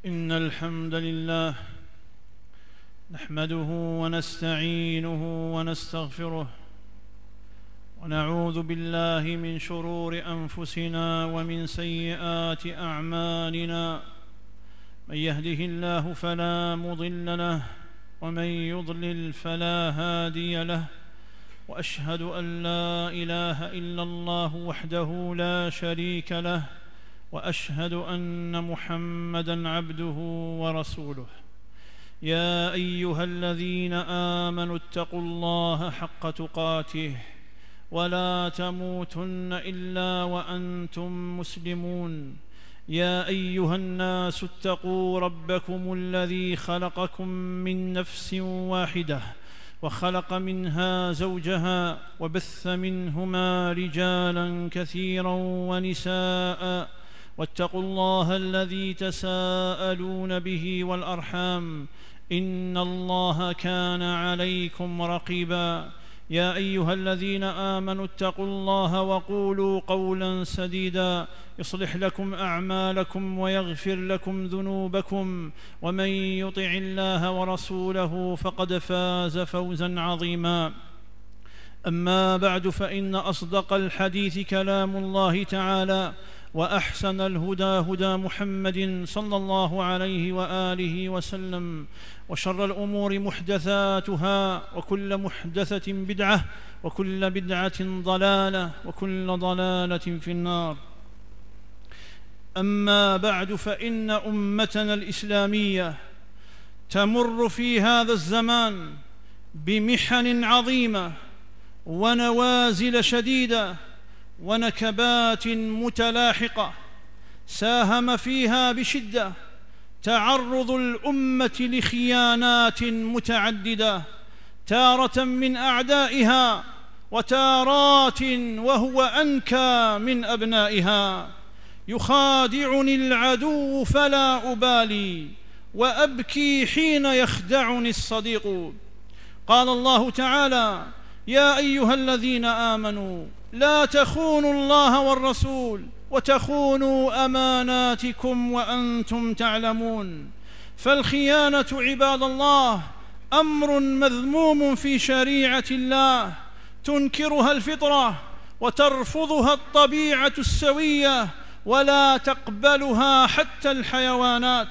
إن الحمد لله نحمده ونستعينه ونستغفره ونعوذ بالله من شرور أنفسنا ومن سيئات أعمالنا. من يهده الله فلا مضل له ومن يضلل فلا هادي له، وأشهد أن لا إله إلا الله وحده لا شريك له، وأشهد أن محمدًا عبده ورسوله. يا أيها الذين آمنوا اتقوا الله حق تقاته ولا تموتن إلا وأنتم مسلمون. يا أيها الناس اتقوا ربكم الذي خلقكم من نفس واحدة وخلق منها زوجها وبث منهما رجالا كثيرا ونساء، واتقوا الله الذي تساءلون به والأرحام إن الله كان عليكم رقيبا. يا أيها الذين آمنوا اتقوا الله وقولوا قولا سديدا يصلح لكم أعمالكم ويغفر لكم ذنوبكم، ومن يطع الله ورسوله فقد فاز فوزا عظيما. أما بعد، فإن أصدق الحديث كلام الله تعالى، وأحسن الهدى هدى محمد صلى الله عليه وآله وسلم، وشر الأمور محدثاتها، وكل محدثة بدعة، وكل بدعة ضلالة، وكل ضلالة في النار. أما بعد، فإن أمتنا الإسلامية تمر في هذا الزمان بمحن عظيمة ونوازل شديدة ونكبات متلاحقة ساهم فيها بشدة تعرض الأمة لخيانات متعددة، تارة من أعدائها وتارات وهو أنكى من أبنائها. يخادعني العدو فلا أبالي وأبكي حين يخدعني الصديق. قال الله تعالى: يا أيها الذين آمنوا لا تخونوا الله والرسول وتخونوا أماناتكم وأنتم تعلمون. فالخيانة عباد الله أمر مذموم في شريعة الله، تنكرها الفطرة وترفضها الطبيعة السوية ولا تقبلها حتى الحيوانات.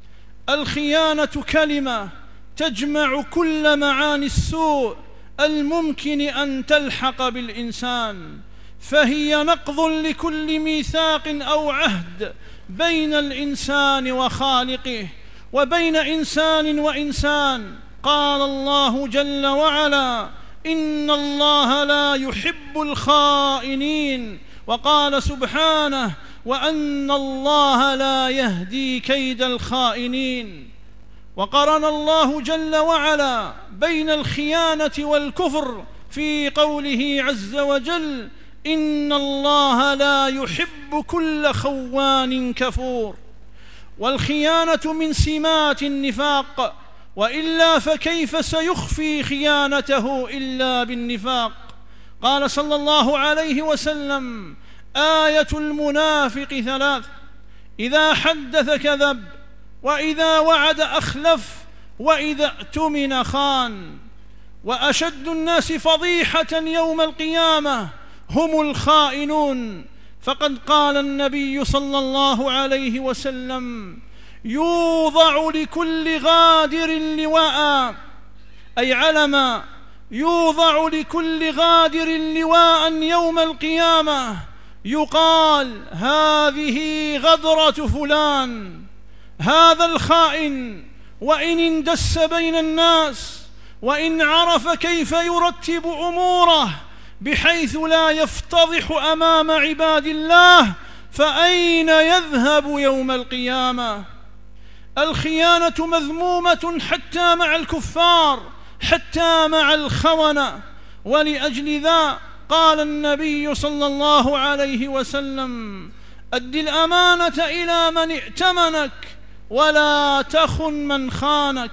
الخيانة كلمة تجمع كل معاني السوء الممكن أن تلحق بالإنسان، فهي نقض لكل ميثاق أو عهد بين الإنسان وخالقه وبين إنسان وإنسان. قال الله جل وعلا: إن الله لا يحب الخائنين. وقال سبحانه: وأن الله لا يهدي كيد الخائنين. وقرن الله جل وعلا بين الخيانة والكفر في قوله عز وجل: إن الله لا يحب كل خوان كفور. والخيانة من سمات النفاق، وإلا فكيف سيخفي خيانته إلا بالنفاق؟ قال صلى الله عليه وسلم: آية المنافق ثلاث: إذا حدث كذب، وإذا وعد أخلف، وإذا اؤتمن خان. وأشد الناس فضيحة يوم القيامة هم الخائنون، فقد قال النبي صلى الله عليه وسلم: يوضع لكل غادر لواء، أي علما، يوضع لكل غادر لواء يوم القيامة، يقال: هذه غدرة فلان. هذا الخائن وإن اندس بين الناس، وإن عرف كيف يرتب أموره بحيث لا يفتضح أمام عباد الله، فأين يذهب يوم القيامة؟ الخيانة مذمومة حتى مع الكفار، حتى مع الخونة. ولأجل ذا قال النبي صلى الله عليه وسلم: أد الأمانة إلى من ائتمنك ولا تخن من خانك.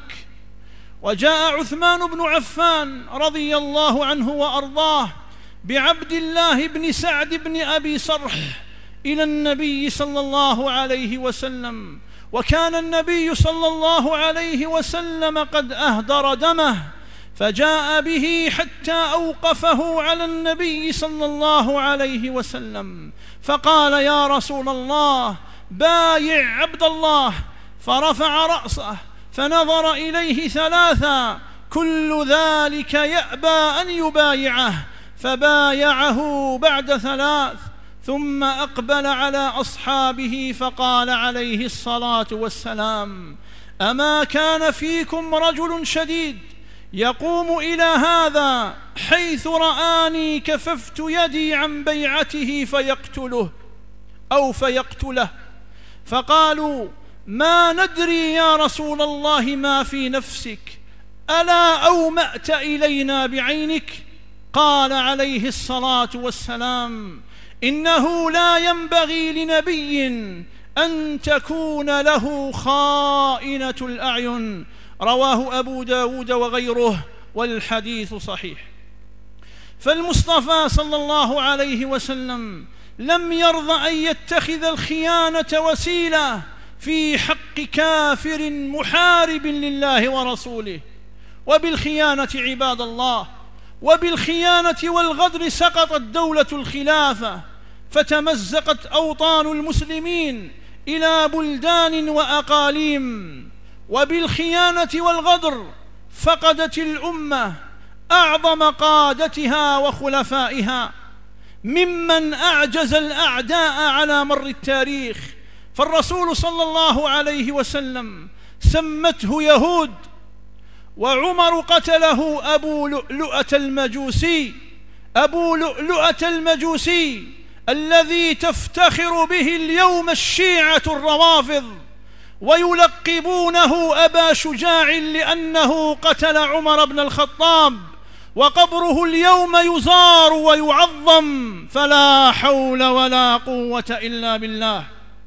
وجاء عثمان بن عفان رضي الله عنه وأرضاه بعبد الله بن سعد بن أبي صرح إلى النبي صلى الله عليه وسلم، وكان النبي صلى الله عليه وسلم قد أهدر دمه، فجاء به حتى أوقفه على النبي صلى الله عليه وسلم فقال: يا رسول الله، بايع عبد الله. فرفع رأسه فنظر إليه ثلاثا، كل ذلك يأبى أن يبايعه، فبايعه بعد ثلاث، ثم أقبل على أصحابه فقال عليه الصلاة والسلام: أما كان فيكم رجل شديد يقوم إلى هذا حيث رآني كففت يدي عن بيعته فيقتله. فقالوا: ما ندري يا رسول الله ما في نفسك، ألا أومأت إلينا بعينك؟ قال عليه الصلاة والسلام: إنه لا ينبغي لنبي أن تكون له خائنة الأعين. رواه أبو داود وغيره، والحديث صحيح. فالمصطفى صلى الله عليه وسلم لم يرض أن يتخذ الخيانة وسيلة في حق كافر محارب لله ورسوله. وبالخيانة عباد الله، وبالخيانة والغدر سقطت دولة الخلافة، فتمزقت أوطان المسلمين إلى بلدان وأقاليم. وبالخيانة والغدر فقدت الأمة أعظم قادتها وخلفائها ممن أعجز الأعداء على مر التاريخ. فالرسول صلى الله عليه وسلم سمته يهود، وعمر قتله أبو لؤلؤة المجوسي الذي تفتخر به اليوم الشيعة الروافض، ويلقبونه أبا شجاع لأنه قتل عمر بن الخطاب، وقبره اليوم يزار ويعظم، فلا حول ولا قوة إلا بالله.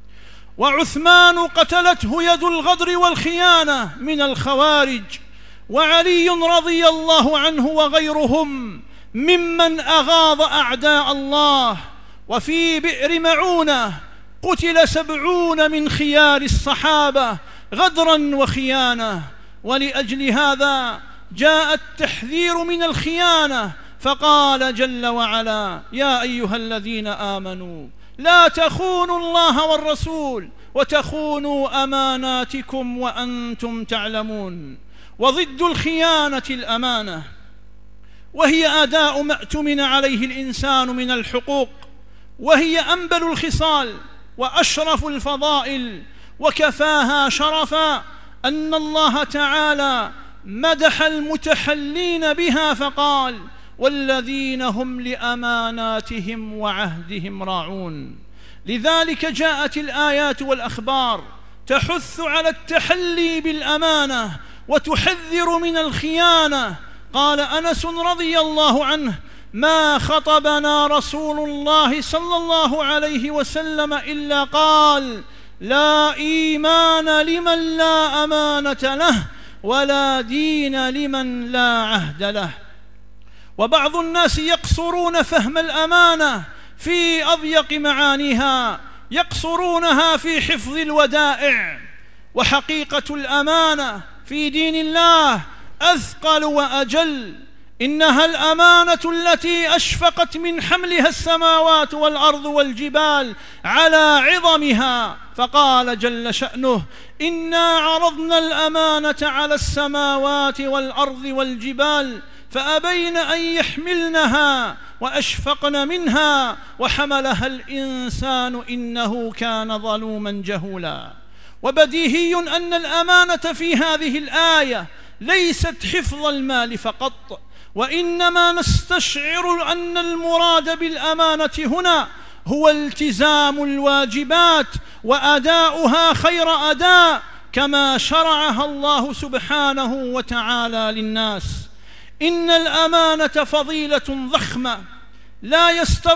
وعثمان قتلته يد الغدر والخيانة من الخوارج، وعلي رضي الله عنه وغيرهم ممن أغاظ أعداء الله. وفي بئر معونة قتل 70 من خيار الصحابة غدرا وخيانة. ولأجل هذا جاء التحذير من الخيانة، فقال جل وعلا: يا أيها الذين آمنوا لا تخونوا الله والرسول وتخونوا أماناتكم وأنتم تعلمون. وضد الخيانة الأمانة، وهي أداء ما اؤتمن عليه الإنسان من الحقوق، وهي أنبل الخصال وأشرف الفضائل، وكفاها شرفا أن الله تعالى مدح المتحلين بها فقال: والذين هم لأماناتهم وعهدهم راعون. لذلك جاءت الآيات والأخبار تحث على التحلي بالأمانة وتحذر من الخيانة. قال أنس رضي الله عنه: ما خطبنا رسول الله صلى الله عليه وسلم إلا قال: لا إيمان لمن لا أمانة له، ولا دين لمن لا عهد له. وبعض الناس يقصرون فهم الأمانة في أضيق معانيها، يقصرونها في حفظ الودائع، وحقيقة الأمانة في دين الله أثقل وأجل. إنها الأمانة التي أشفقت من حملها السماوات والأرض والجبال على عظمها، فقال جل شأنه: إنا عرضنا الأمانة على السماوات والأرض والجبال فأبين أن يحملنها وأشفقن منها وحملها الإنسان إنه كان ظلوما جهولا. وبديهي أن الأمانة في هذه الآية ليست حفظ المال فقط، وإنما نستشعر أن المراد بالأمانة هنا هو التزام الواجبات وأداؤها خير أداء كما شرعها الله سبحانه وتعالى للناس. إن الأمانة فضيلة ضخمة لا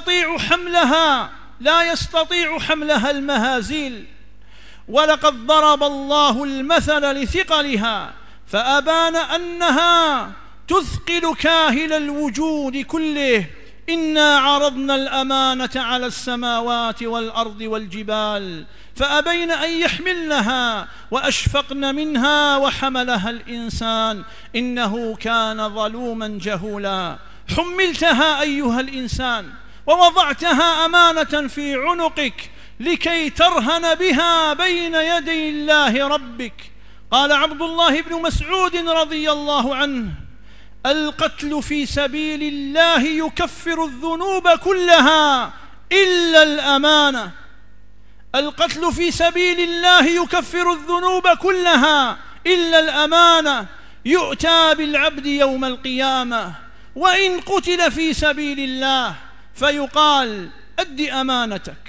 يستطيع حملها المهازيل، ولقد ضرب الله المثل لثقلها فأبان أنها تثقل كاهل الوجود كله إنا عرضنا الأمانة على السماوات والأرض والجبال فأبين أن يحملنها وأشفقن منها وحملها الإنسان إنه كان ظلوما جهولا. حملتها أيها الإنسان ووضعتها أمانة في عنقك لكي ترهن بها بين يدي الله ربك. قال عبد الله بن مسعود رضي الله عنه: القتل في سبيل الله يكفر الذنوب كلها إلا الأمانة. القتل في سبيل الله يكفر الذنوب كلها إلا الأمانة. يؤتى بالعبد يوم القيامة وإن قتل في سبيل الله فيقال: أد أمانتك،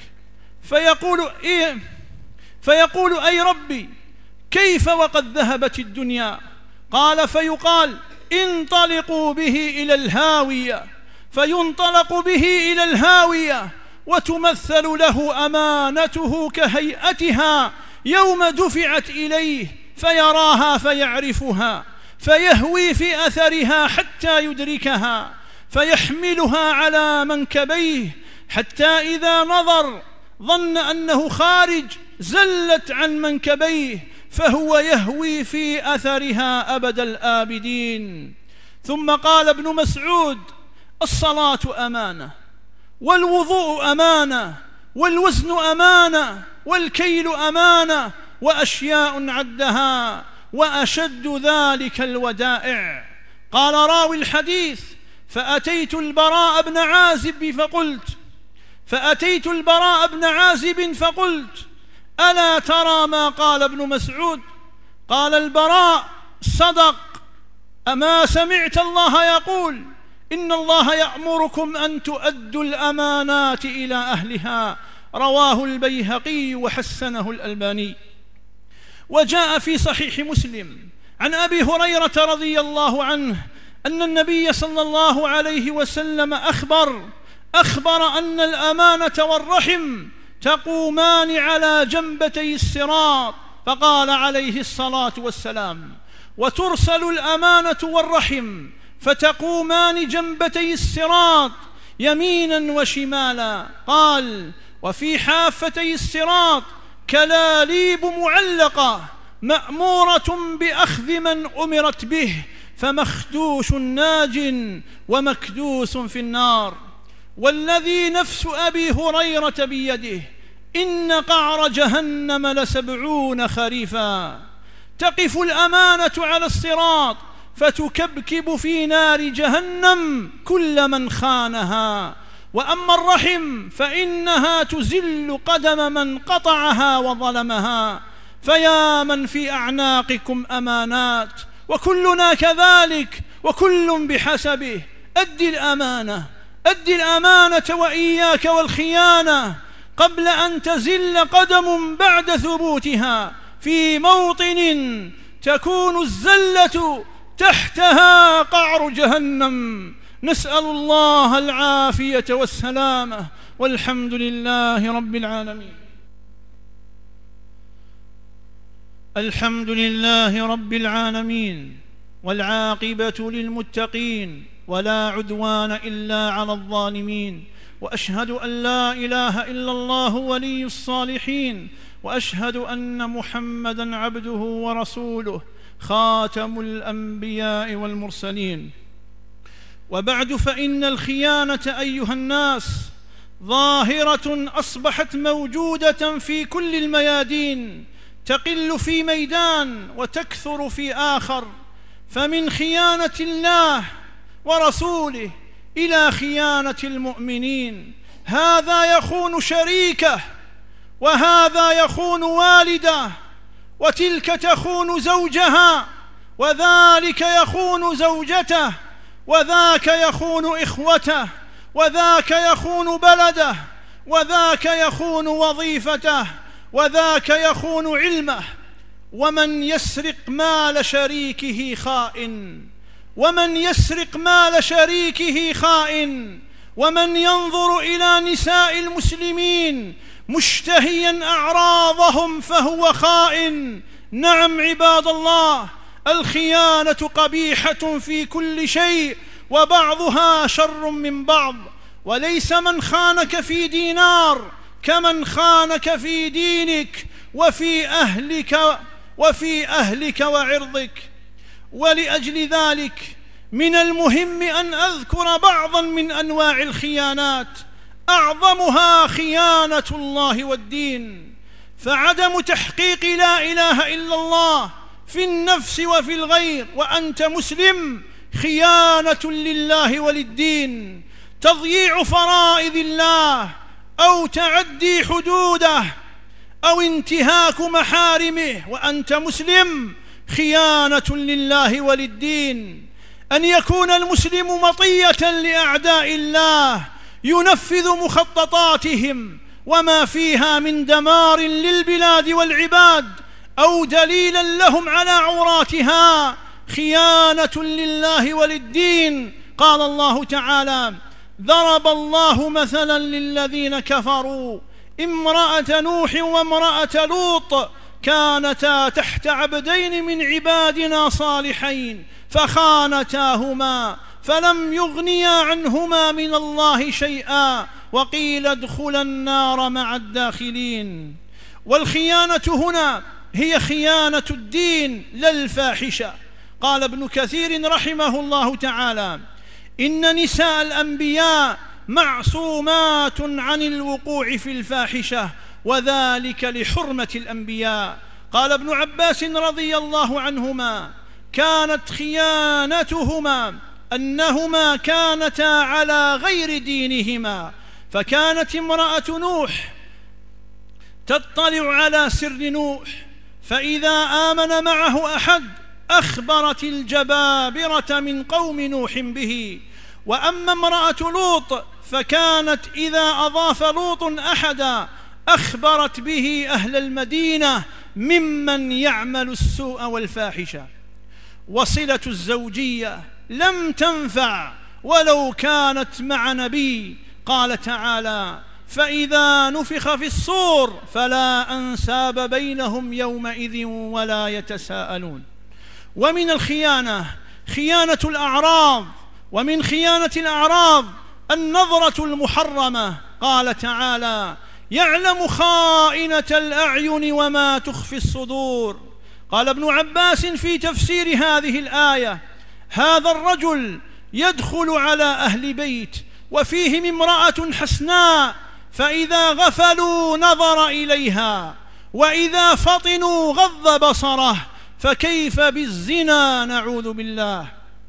فيقول أي ربي كيف وقد ذهبت الدنيا؟ قال: فيقال: انطلقوا به إلى الهاوية. فينطلق به إلى الهاوية وتمثل له أمانته كهيئتها يوم دفعت إليه فيراها فيعرفها، فيهوي في أثرها حتى يدركها، فيحملها على منكبيه حتى إذا نظر ظن أنه خارج زلت عن منكبيه، فهو يهوي في أثرها أبد الآبدين. ثم قال ابن مسعود: الصلاة أمانة، والوضوء أمانة، والوزن أمانة، والكيل أمانة، وأشياء عدها وأشد ذلك الودائع. قال راوي الحديث: فأتيت البراء بن عازب فقلت: ألا ترى ما قال ابن مسعود؟ قال البراء: صدق، أما سمعت الله يقول: إن الله يأمركم أن تؤدوا الأمانات إلى أهلها. رواه البيهقي وحسنه الألباني. وجاء في صحيح مسلم عن أبي هريرة رضي الله عنه أن النبي صلى الله عليه وسلم أخبر أن الأمانة والرحم تقومان على جنبتي الصراط، فقال عليه الصلاة والسلام: وترسل الأمانة والرحم فتقومان جنبتي الصراط يمينا وشمالا. قال: وفي حافتي الصراط كلاليب معلقة مأمورة بأخذ من أمرت به، فمخدوش ناج ومكدوس في النار. والذي نفس أبي هريرة بيده إن قعر جهنم ل70 خريفا. تقف الأمانة على الصراط فتكبكب في نار جهنم كل من خانها. وأما الرحم فإنها تزل قدم من قطعها وظلمها. فيا من في أعناقكم أمانات، وكلنا كذلك، وكل بحسبه. أد الأمانة وإياك والخيانة قبل أن تزل قدم بعد ثبوتها في موطن تكون الزلة تحتها قعر جهنم. نسأل الله العافية والسلامة، والحمد لله رب العالمين. الحمد لله رب العالمين، والعاقبة للمتقين، ولا عدوان إلا على الظالمين. وأشهد أن لا إله إلا الله ولي الصالحين، وأشهد أن محمدًا عبده ورسوله خاتم الأنبياء والمرسلين. وبعد، فإن الخيانة أيها الناس ظاهرة أصبحت موجودة في كل الميادين، تقل في ميدان وتكثر في آخر. فمن خيانة الله ورسوله إلى خيانة المؤمنين، هذا يخون شريكه، وهذا يخون والده، وتلك تخون زوجها، وذلك يخون زوجته، وذاك يخون إخوته، وذاك يخون بلده، وذاك يخون وظيفته، وذاك يخون علمه. ومن يسرق مال شريكه خائن، ومن يسرق مال شريكه خائن. ومن ينظر إلى نساء المسلمين مشتهيا أعراضهم فهو خائن. نعم عباد الله، الخيانة قبيحة في كل شيء، وبعضها شر من بعض. وليس من خانك في دينار كمن خانك في دينك وفي أهلك وعرضك. ولأجل ذلك من المهم أن أذكر بعضا من أنواع الخيانات، أعظمها خيانة الله والدين. فعدم تحقيق لا إله إلا الله في النفس وفي الغير وأنت مسلم خيانة لله وللدين. تضييع فرائض الله أو تعدي حدوده أو انتهاك محارمه وأنت مسلم خيانة لله وللدين. أن يكون المسلم مطية لأعداء الله ينفذ مخططاتهم وما فيها من دمار للبلاد والعباد أو دليلا لهم على عوراتها خيانة لله وللدين. قال الله تعالى: ضرب الله مثلا للذين كفروا امرأة نوح وامرأة لوط كانتا تحت عبدين من عبادنا صالحين فخانتاهما فلم يغنيا عنهما من الله شيئا وقيل ادخلا النار مع الداخلين. والخيانة هنا هي خيانة الدين لا الفاحشة. قال ابن كثير رحمه الله تعالى: إن نساء الأنبياء معصومات عن الوقوع في الفاحشة وذلك لحرمة الأنبياء. قال ابن عباس رضي الله عنهما: كانت خيانتهما أنهما كانتا على غير دينهما، فكانت امرأة نوح تطلع على سر نوح، فإذا آمن معه أحد أخبرت الجبابرة من قوم نوح به. وأما امرأة لوط فكانت إذا أضاف لوط أحدا أخبرت به أهل المدينة ممن يعمل السوء والفاحشة. وصلة الزوجية لم تنفع ولو كانت مع نبي. قال تعالى: فإذا نفخ في الصور فلا أنساب بينهم يومئذ ولا يتساءلون. ومن الخيانة خيانة الأعراض، ومن خيانة الأعراض النظرة المحرمة. قال تعالى: يعلم خائنة الأعين وما تخفي الصدور. قال ابن عباس في تفسير هذه الآية: هذا الرجل يدخل على أهل بيت وفيهم امرأة حسناء، فإذا غفلوا نظر إليها وإذا فطنوا غض بصره، فكيف بالزنا؟ نعوذ بالله.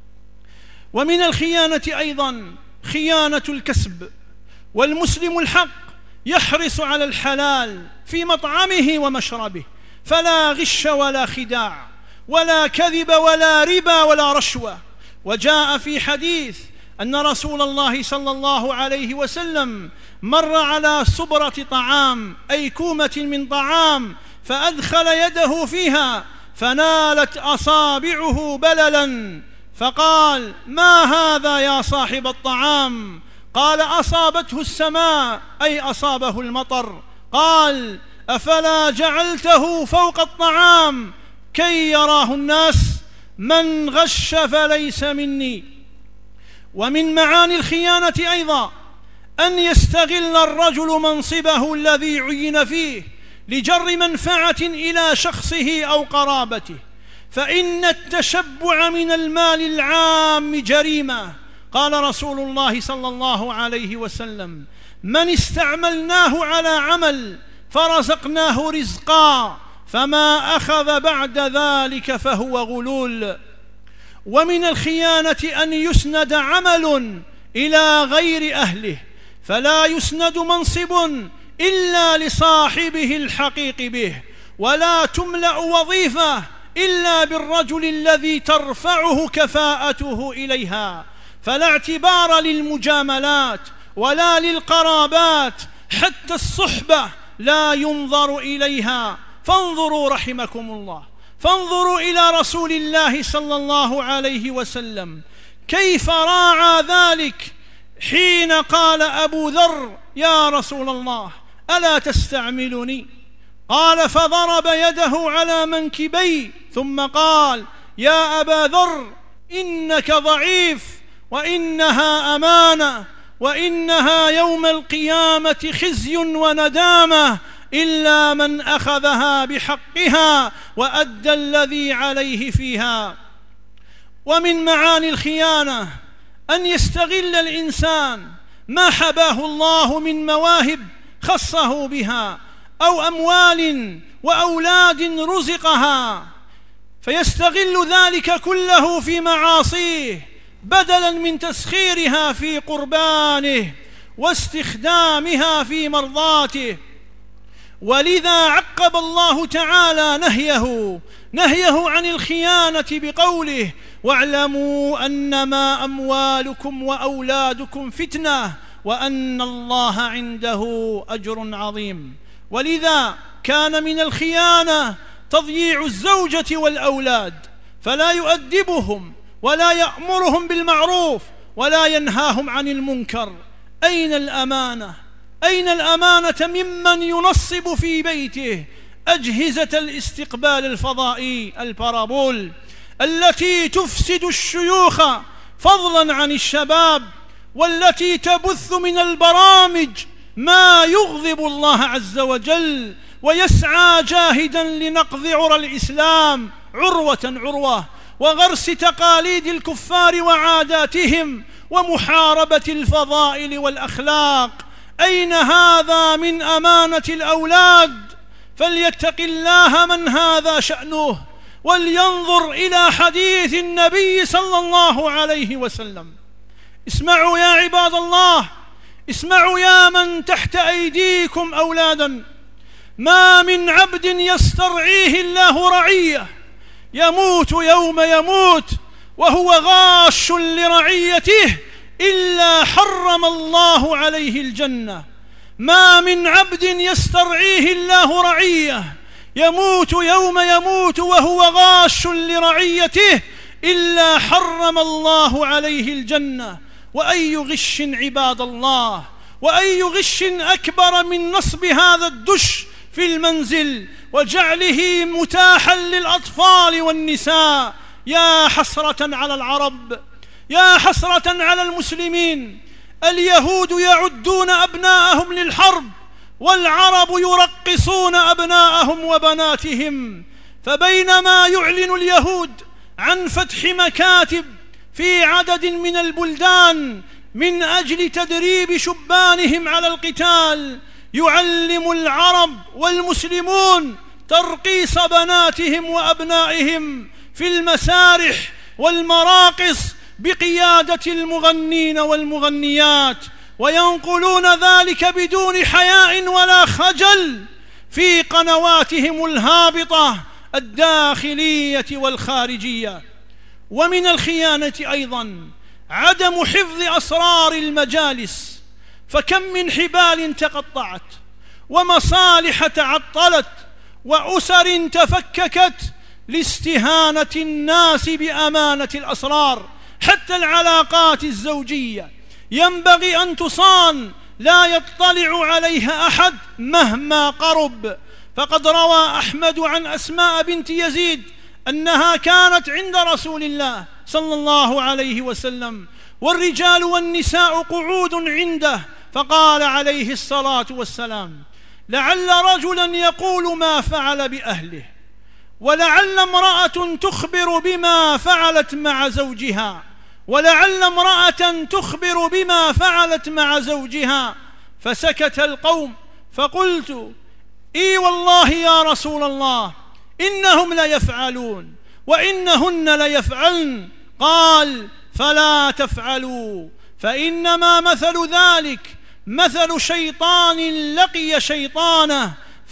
ومن الخيانة أيضا خيانة الكسب. والمسلم الحق يحرص على الحلال في مطعمه ومشربه، فلا غش ولا خداع ولا كذب ولا ربا ولا رشوة. وجاء في حديث أن رسول الله صلى الله عليه وسلم مر على صبرة طعام أي كومة من طعام، فأدخل يده فيها فنالت أصابعه بللا، فقال: ما هذا يا صاحب الطعام؟ قال: أصابته السماء أي أصابه المطر. قال: أفلا جعلته فوق الطعام كي يراه الناس؟ من غش فليس مني. ومن معاني الخيانة أيضا أن يستغل الرجل منصبه الذي عين فيه لجر منفعة إلى شخصه أو قرابته، فإن التشبع من المال العام جريمة. قال رسول الله صلى الله عليه وسلم: من استعملناه على عمل فرزقناه رزقا فما أخذ بعد ذلك فهو غلول. ومن الخيانة أن يسند عمل إلى غير أهله، فلا يسند منصب إلا لصاحبه الحقيق به، ولا تملأ وظيفة إلا بالرجل الذي ترفعه كفاءته إليها. فلا اعتبار للمجاملات ولا للقرابات، حتى الصحبة لا ينظر إليها. فانظروا رحمكم الله، فانظروا إلى رسول الله صلى الله عليه وسلم كيف راعى ذلك حين قال أبو ذر: يا رسول الله ألا تستعملني؟ قال: فضرب يده على منكبي ثم قال: يا أبا ذر إنك ضعيف وإنها أمانة، وإنها يوم القيامة خزي وندامة إلا من أخذها بحقها وأدى الذي عليه فيها. ومن معاني الخيانة أن يستغل الإنسان ما حباه الله من مواهب خصه بها أو أموال وأولاد رزقها، فيستغل ذلك كله في معاصيه بدلا من تسخيرها في قربانه واستخدامها في مرضاته. ولذا عقب الله تعالى نهيه عن الخيانة بقوله: واعلموا أنما أموالكم وأولادكم فتنة وأن الله عنده أجر عظيم. ولذا كان من الخيانة تضييع الزوجة والأولاد، فلا يؤدبهم ولا يأمرهم بالمعروف ولا ينهاهم عن المنكر. أين الأمانة؟ أين الأمانة ممن ينصب في بيته أجهزة الاستقبال الفضائي البارابول التي تفسد الشيوخ فضلا عن الشباب، والتي تبث من البرامج ما يغضب الله عز وجل، ويسعى جاهدا لنقض عرى الإسلام عروة وغرس تقاليد الكفار وعاداتهم ومحاربة الفضائل والأخلاق؟ أين هذا من أمانة الأولاد؟ فليتق الله من هذا شأنه، ولينظر إلى حديث النبي صلى الله عليه وسلم. اسمعوا يا عباد الله، اسمعوا يا من تحت أيديكم أولادا: ما من عبد يسترعيه الله رعية يموت يوم يموت وهو غاش لرعيته إلا حرم الله عليه الجنة. ما من عبد يسترعيه الله رعية يموت يوم يموت وهو غاش لرعيته إلا حرم الله عليه الجنة. وأي غش عباد الله، وأي غش أكبر من نصب هذا الدش في المنزل وجعله متاحا للأطفال والنساء. يا حسرة على العرب، يا حسرة على المسلمين. اليهود يعدون أبناءهم للحرب، والعرب يرقصون أبناءهم وبناتهم. فبينما يعلن اليهود عن فتح مكاتب في عدد من البلدان من أجل تدريب شبانهم على القتال، يعلم العرب والمسلمون ترقيص بناتهم وأبنائهم في المسارح والمراقص بقيادة المغنين والمغنيات، وينقلون ذلك بدون حياء ولا خجل في قنواتهم الهابطة الداخلية والخارجية. ومن الخيانة أيضا عدم حفظ أسرار المجالس، فكم من حبال تقطعت ومصالح تعطلت وأسر تفككت لاستهانة الناس بأمانة الأسرار. حتى العلاقات الزوجية ينبغي أن تصان، لا يطلع عليها أحد مهما قرب. فقد روى أحمد عن أسماء بنت يزيد أنها كانت عند رسول الله صلى الله عليه وسلم والرجال والنساء قعود عنده، فقال عليه الصلاة والسلام: لعل رجلا يقول ما فعل بأهله، ولعل امرأة تخبر بما فعلت مع زوجها، ولعل امرأة تخبر بما فعلت مع زوجها. فسكت القوم، فقلت: إي والله يا رسول الله إنهم ليفعلون وإنهن ليفعلن. قال: فلا تفعلوا، فإنما مثل ذلك مثل شيطان لقي شيطانه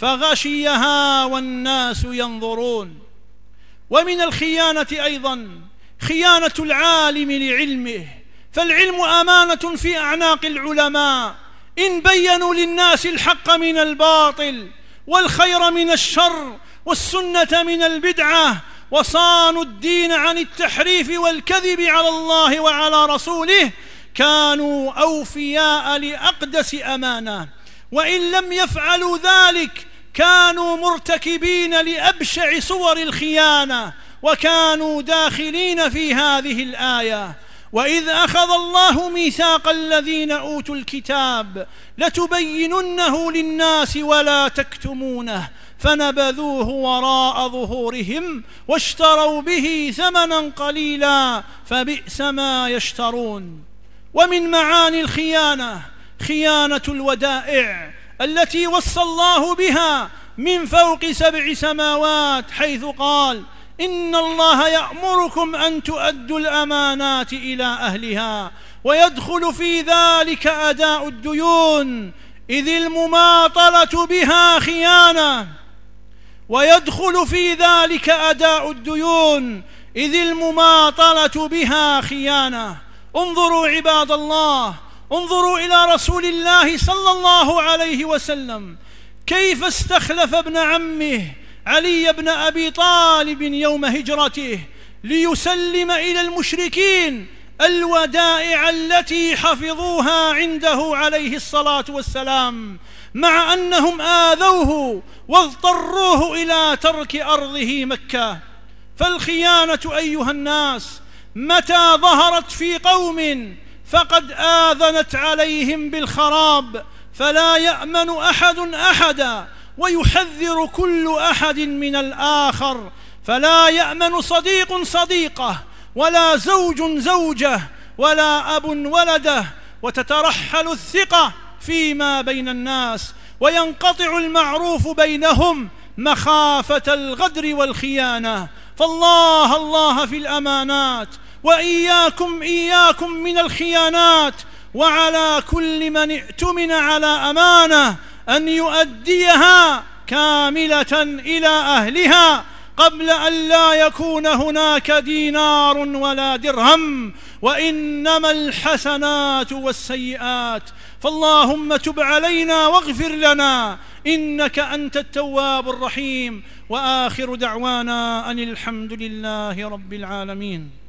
فغشيها والناس ينظرون. ومن الخيانة أيضا خيانة العالم لعلمه، فالعلم أمانة في أعناق العلماء، إن بينوا للناس الحق من الباطل والخير من الشر والسنة من البدعة، وصانوا الدين عن التحريف والكذب على الله وعلى رسوله، كانوا أوفياء لأقدس أمانة. وإن لم يفعلوا ذلك كانوا مرتكبين لأبشع صور الخيانة، وكانوا داخلين في هذه الآية. وإذ أخذ الله ميثاق الذين أوتوا الكتاب لتبيننه للناس ولا تكتمونه فنبذوه وراء ظهورهم واشتروا به ثمنا قليلا فبئس ما يشترون. ومن معاني الخيانة خيانة الودائع التي وصى الله بها من فوق 7 سماوات، حيث قال: إن الله يأمركم أن تؤدوا الأمانات إلى أهلها، ويدخل في ذلك أداء الديون إذ المماطلة بها خيانة ويدخل في ذلك أداء الديون إذ المماطلة بها خيانة. انظروا عباد الله، انظروا إلى رسول الله صلى الله عليه وسلم كيف استخلف ابن عمه علي بن أبي طالب يوم هجرته ليسلم إلى المشركين الودائع التي حفظوها عنده عليه الصلاة والسلام، مع أنهم آذوه واضطروه إلى ترك أرضه مكة. فالخيانة أيها الناس متى ظهرت في قوم فقد آذنت عليهم بالخراب، فلا يأمن أحد أحدا، ويحذر كل أحد من الآخر. فلا يأمن صديق صديقه، ولا زوج زوجه، ولا أب ولده، وتترحل الثقة فيما بين الناس، وينقطع المعروف بينهم مخافة الغدر والخيانة. فالله الله في الأمانات، وإياكم من الخيانات. وعلى كل من ائتمن على أمانة أن يؤديها كاملة إلى أهلها قبل أن لا يكون هناك دينار ولا درهم، وإنما الحسنات والسيئات. فاللهم تب علينا واغفر لنا إنك أنت التواب الرحيم. وآخر دعوانا أن الحمد لله رب العالمين.